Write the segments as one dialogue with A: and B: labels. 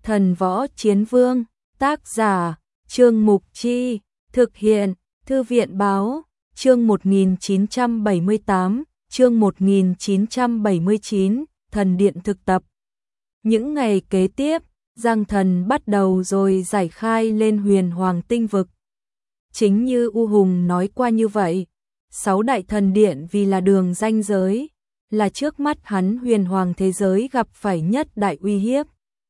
A: Thần Võ Chiến Vương, tác giả, Trương Mục Chi, thực hiện, Thư viện Báo, chương 1978, chương 1979, Thần Điện thực tập. Những ngày kế tiếp, Giang Thần bắt đầu rồi giải khai lên Huyền Hoàng Tinh Vực. Chính như U Hùng nói qua như vậy, 6 đại thần điện vì là đường ranh giới, là trước mắt hắn huyền hoàng thế giới gặp phải nhất đại uy hiếp.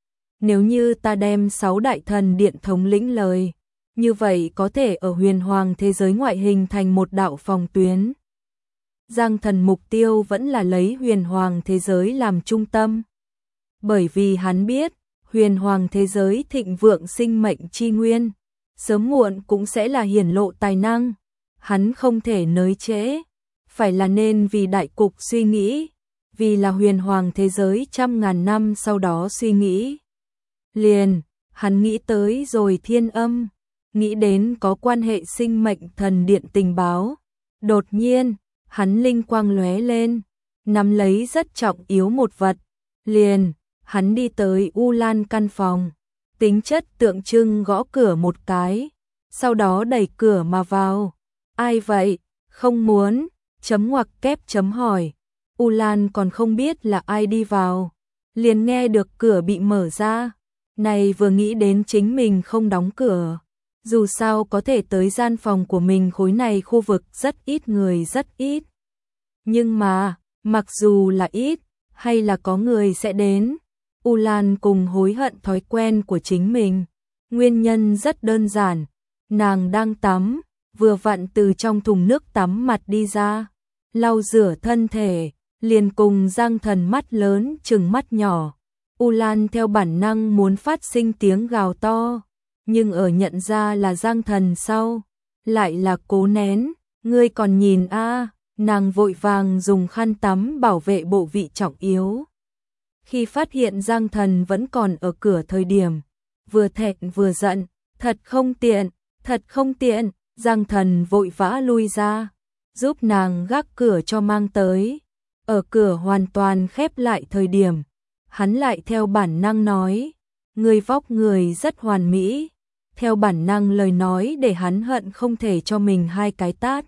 A: Nếu như ta đem 6 đại thần điện thống lĩnh lời, như vậy có thể ở huyền hoàng thế giới ngoại hình thành một đạo phòng tuyến. Giang Thần mục tiêu vẫn là lấy huyền hoàng thế giới làm trung tâm. Bởi vì hắn biết, huyền hoàng thế giới thịnh vượng sinh mệnh chi nguyên, sớm muộn cũng sẽ là hiển lộ tài năng. Hắn không thể nới trễ, phải là nên vì đại cục suy nghĩ, vì là huyền hoàng thế giới trăm ngàn năm sau đó suy nghĩ. Liền, hắn nghĩ tới rồi Thiên Âm, nghĩ đến có quan hệ sinh mệnh thần điện tình báo. Đột nhiên, hắn linh quang lóe lên, nắm lấy rất trọng yếu một vật. Liền, hắn đi tới U Lan căn phòng, tính chất tượng trưng gõ cửa một cái, sau đó đẩy cửa mà vào. Ai vậy? Không muốn, chấm ngoặc kép chấm hỏi. U Lan còn không biết là ai đi vào, liền nghe được cửa bị mở ra. Này vừa nghĩ đến chính mình không đóng cửa, dù sao có thể tới gian phòng của mình khối này khu vực rất ít người rất ít. Nhưng mà, mặc dù là ít, hay là có người sẽ đến, U Lan cùng hối hận thói quen của chính mình. Nguyên nhân rất đơn giản, nàng đang tắm, vừa vặn từ trong thùng nước tắm mặt đi ra, lau rửa thân thể, liền cùng Giang Thần mắt lớn trừng mắt nhỏ. U Lan theo bản năng muốn phát sinh tiếng gào to, nhưng ở nhận ra là Giang Thần sau, lại là cố nén. Ngươi còn nhìn a? Nàng vội vàng dùng khăn tắm bảo vệ bộ vị trọng yếu. Khi phát hiện Giang Thần vẫn còn ở cửa thời điểm, vừa thẹn vừa giận, thật không tiện, thật không tiện. Giang Thần vội vã lui ra, giúp nàng gác cửa cho mang tới. Ở cửa hoàn toàn khép lại thời điểm, hắn lại theo bản năng nói, người vóc người rất hoàn mỹ. Theo bản năng lời nói để hắn hận không thể cho mình 2 cái tát.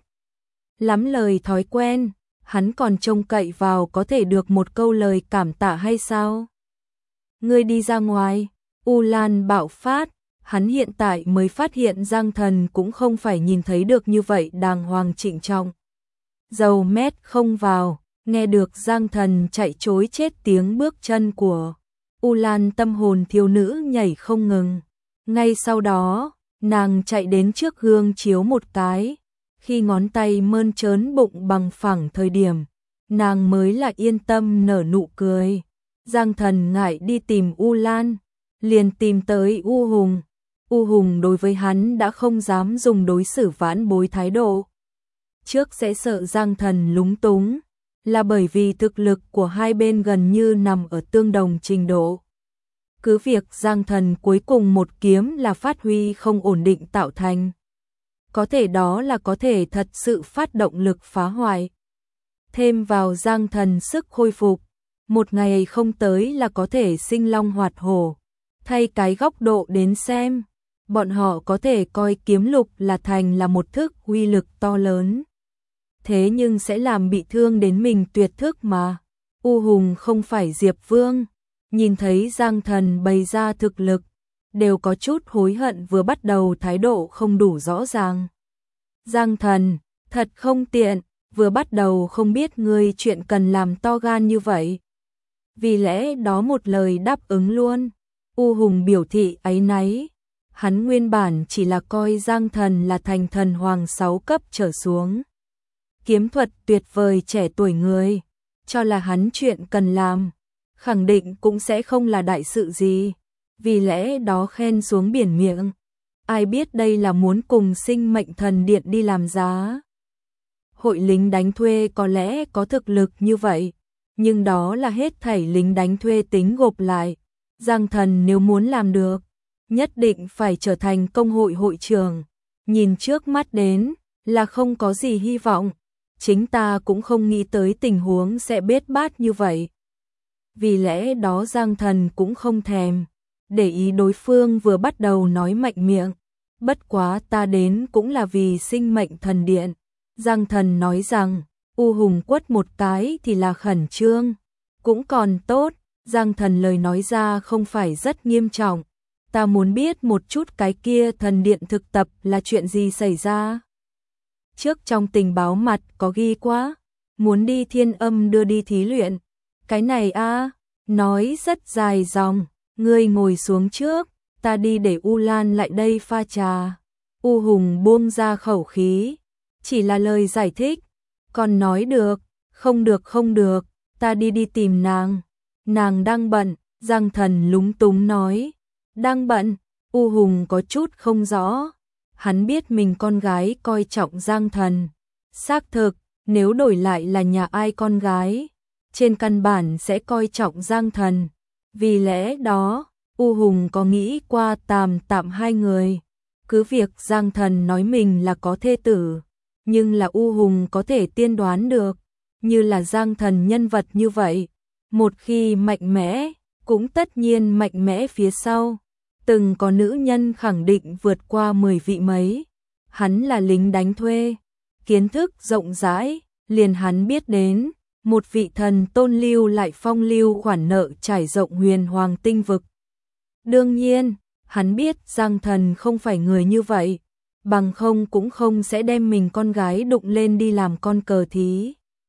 A: Lắm lời thói quen, hắn còn trông cậy vào có thể được một câu lời cảm tạ hay sao? Ngươi đi ra ngoài. U Lan bạo phát. Hắn hiện tại mới phát hiện Giang Thần cũng không phải nhìn thấy được như vậy đàng hoàng trịnh trọng. Dầu mét không vào, nghe được Giang Thần chạy trối chết tiếng bước chân của U Lan, tâm hồn thiếu nữ nhảy không ngừng. Ngay sau đó, nàng chạy đến trước gương chiếu một cái. Khi ngón tay mơn trớn bụng bằng phẳng thời điểm, nàng mới là yên tâm nở nụ cười. Giang Thần ngại đi tìm U Lan, liền tìm tới U Hùng. U Hùng đối với hắn đã không dám dùng đối xử vãn bối thái độ. Trước sẽ sợ Giang Thần lúng túng, là bởi vì thực lực của hai bên gần như nằm ở tương đồng trình độ. Cứ việc Giang Thần cuối cùng một kiếm là phát huy không ổn định tạo thành. Có thể đó là có thể thật sự phát động lực phá hoại. Thêm vào Giang Thần sức khôi phục, một ngày không tới là có thể sinh long hoạt hổ. Thay cái góc độ đến xem, bọn họ có thể coi kiếm lục là thành là một thức uy lực to lớn. Thế nhưng sẽ làm bị thương đến mình tuyệt thức mà. U Hùng không phải Diệp Vương, nhìn thấy Giang Thần bày ra thực lực, đều có chút hối hận vừa bắt đầu thái độ không đủ rõ ràng. Giang Thần, thật không tiện, vừa bắt đầu không biết ngươi chuyện cần làm to gan như vậy. Vì lẽ đó một lời đáp ứng luôn. U Hùng biểu thị áy náy. Hắn nguyên bản chỉ là coi Giang Thần là thành thần hoàng 6 cấp trở xuống. Kiếm thuật tuyệt vời trẻ tuổi người, cho là hắn chuyện cần làm, khẳng định cũng sẽ không là đại sự gì. Vì lẽ đó khen xuống biển miệng. Ai biết đây là muốn cùng sinh mệnh thần điện đi làm giá. Hội lính đánh thuê có lẽ có thực lực như vậy, nhưng đó là hết thảy lính đánh thuê tính gộp lại. Giang Thần nếu muốn làm được, nhất định phải trở thành công hội hội trưởng. Nhìn trước mắt đến là không có gì hy vọng. Chính ta cũng không nghĩ tới tình huống sẽ bết bát như vậy. Vì lẽ đó Giang Thần cũng không thèm để ý đối phương vừa bắt đầu nói mạnh miệng. Bất quá ta đến cũng là vì sinh mệnh thần điện. Giang Thần nói rằng, U Hùng quất một cái thì là khẩn trương. Cũng còn tốt, Giang Thần lời nói ra không phải rất nghiêm trọng. Ta muốn biết một chút cái kia thần điện thực tập là chuyện gì xảy ra. Trước trong tình báo mặt có ghi quá, muốn đi Thiên Âm đưa đi thí luyện. Cái này nói rất dài dòng, ngươi ngồi xuống trước, ta đi để U Lan lại đây pha trà. U Hùng buông ra khẩu khí, chỉ là lời giải thích, còn nói được, không được, ta đi tìm nàng. Nàng đang bận, Giang Thần lúng túng nói. Đang bận, U Hùng có chút không rõ. Hắn biết mình con gái coi trọng Giang Thần. Xác thực, nếu đổi lại là nhà ai con gái, trên căn bản sẽ coi trọng Giang Thần. Vì lẽ đó, U Hùng có nghĩ qua tạm hai người. Cứ việc Giang Thần nói mình là có thê tử, nhưng là U Hùng có thể tiên đoán được, như là Giang Thần nhân vật như vậy, một khi mạnh mẽ, cũng tất nhiên mạnh mẽ phía sau. Từng có nữ nhân khẳng định vượt qua 10 vị mấy. Hắn là lính đánh thuê, kiến thức rộng rãi, liền hắn biết đến, một vị thần tôn lưu lại phong lưu khoản nợ trải rộng huyền hoàng tinh vực. Đương nhiên, hắn biết Giang Thần không phải người như vậy, bằng không cũng không sẽ đem mình con gái đụng lên đi làm con cờ thí.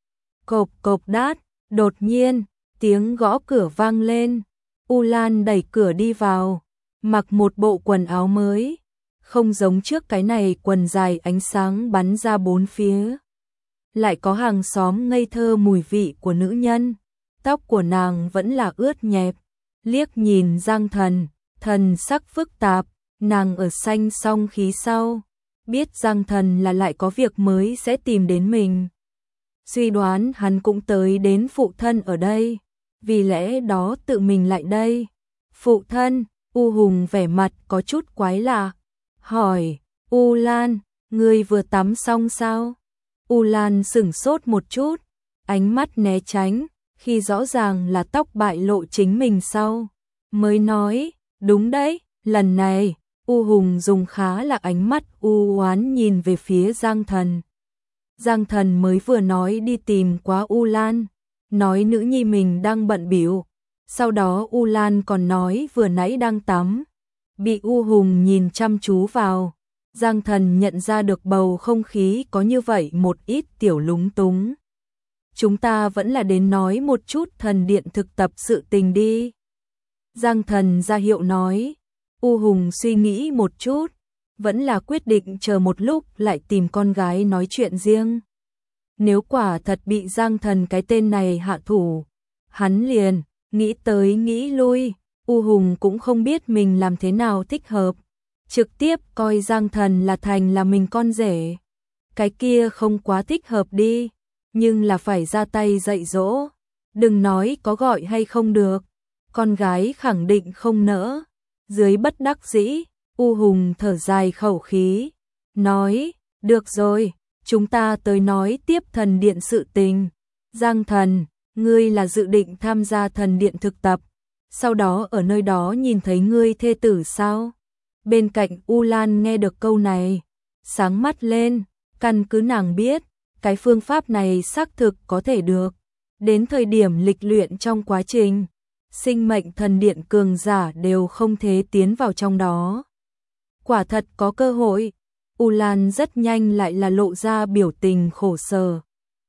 A: Cộp cộp đát, đột nhiên, tiếng gõ cửa vang lên. U Lan đẩy cửa đi vào, mặc một bộ quần áo mới, không giống trước cái này quần dài ánh sáng bắn ra bốn phía. Lại có hàng xóm ngây thơ mùi vị của nữ nhân, tóc của nàng vẫn là ướt nhẹp, liếc nhìn Giang Thần, thần sắc phức tạp, nàng ở xanh song khí sau, biết Giang Thần là lại có việc mới sẽ tìm đến mình. Suy đoán hắn cũng tới đến phụ thân ở đây, vì lẽ đó tự mình lại đây. Phụ thân, U Hùng vẻ mặt có chút quái lạ, hỏi, U Lan, ngươi vừa tắm xong sao? U Lan sửng sốt một chút, ánh mắt né tránh, khi rõ ràng là tóc bại lộ chính mình sau, mới nói, đúng đấy, lần này, U Hùng dùng khá là ánh mắt u oán nhìn về phía Giang Thần. Giang Thần mới vừa nói đi tìm quá U Lan, nói nữ nhi mình đang bận bịu. Sau đó U Lan còn nói vừa nãy đang tắm. Bị U Hùng nhìn chăm chú vào, Giang Thần nhận ra được bầu không khí có như vậy một ít tiểu lúng túng. Chúng ta vẫn là đến nói một chút thần điện thực tập sự tình đi. Giang Thần ra hiệu nói. U Hùng suy nghĩ một chút, vẫn là quyết định chờ một lúc lại tìm con gái nói chuyện riêng. Nếu quả thật bị Giang Thần cái tên này hạ thủ, hắn liền nghĩ tới nghĩ lui, U Hùng cũng không biết mình làm thế nào thích hợp, trực tiếp coi Giang Thần là thành là mình con rể. Cái kia không quá thích hợp đi, nhưng là phải ra tay dạy dỗ, đừng nói có gọi hay không được, con gái khẳng định không nỡ. Dưới bất đắc dĩ, U Hùng thở dài khẩu khí, nói, được rồi, chúng ta tới nói tiếp thần điện sự tình. Giang Thần, ngươi là dự định tham gia thần điện thực tập, sau đó ở nơi đó nhìn thấy ngươi thê tử sao? Bên cạnh U Lan nghe được câu này, sáng mắt lên, căn cứ nàng biết, cái phương pháp này xác thực có thể được. Đến thời điểm lịch luyện trong quá trình, sinh mệnh thần điện cường giả đều không thể tiến vào trong đó. Quả thật có cơ hội, U Lan rất nhanh lại là lộ ra biểu tình khổ sở.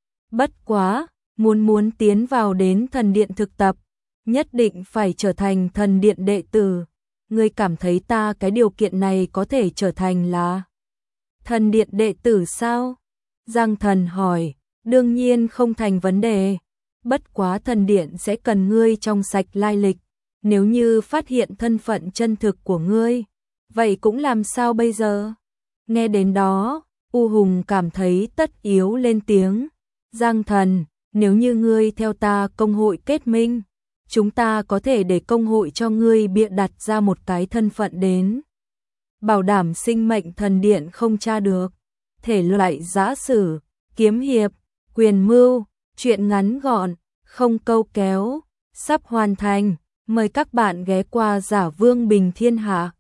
A: Bất quá, muốn tiến vào đến thần điện thực tập, nhất định phải trở thành thần điện đệ tử. Ngươi cảm thấy ta cái điều kiện này có thể trở thành là thần điện đệ tử sao? Giang Thần hỏi, đương nhiên không thành vấn đề. Bất quá thần điện sẽ cần ngươi trong sạch lai lịch, nếu như phát hiện thân phận chân thực của ngươi, vậy cũng làm sao bây giờ? Nghe đến đó, U Hùng cảm thấy tất yếu lên tiếng. Giang Thần, nếu như ngươi theo ta công hội kết minh, chúng ta có thể để công hội cho ngươi bịa đặt ra một cái thân phận đến. Bảo đảm sinh mệnh thần điện không tra được. Thể loại giã sử, kiếm hiệp, quyền mưu, chuyện ngắn gọn, không câu kéo, sắp hoàn thành. Mời các bạn ghé qua Giả Vương Bình Thiên Hạ.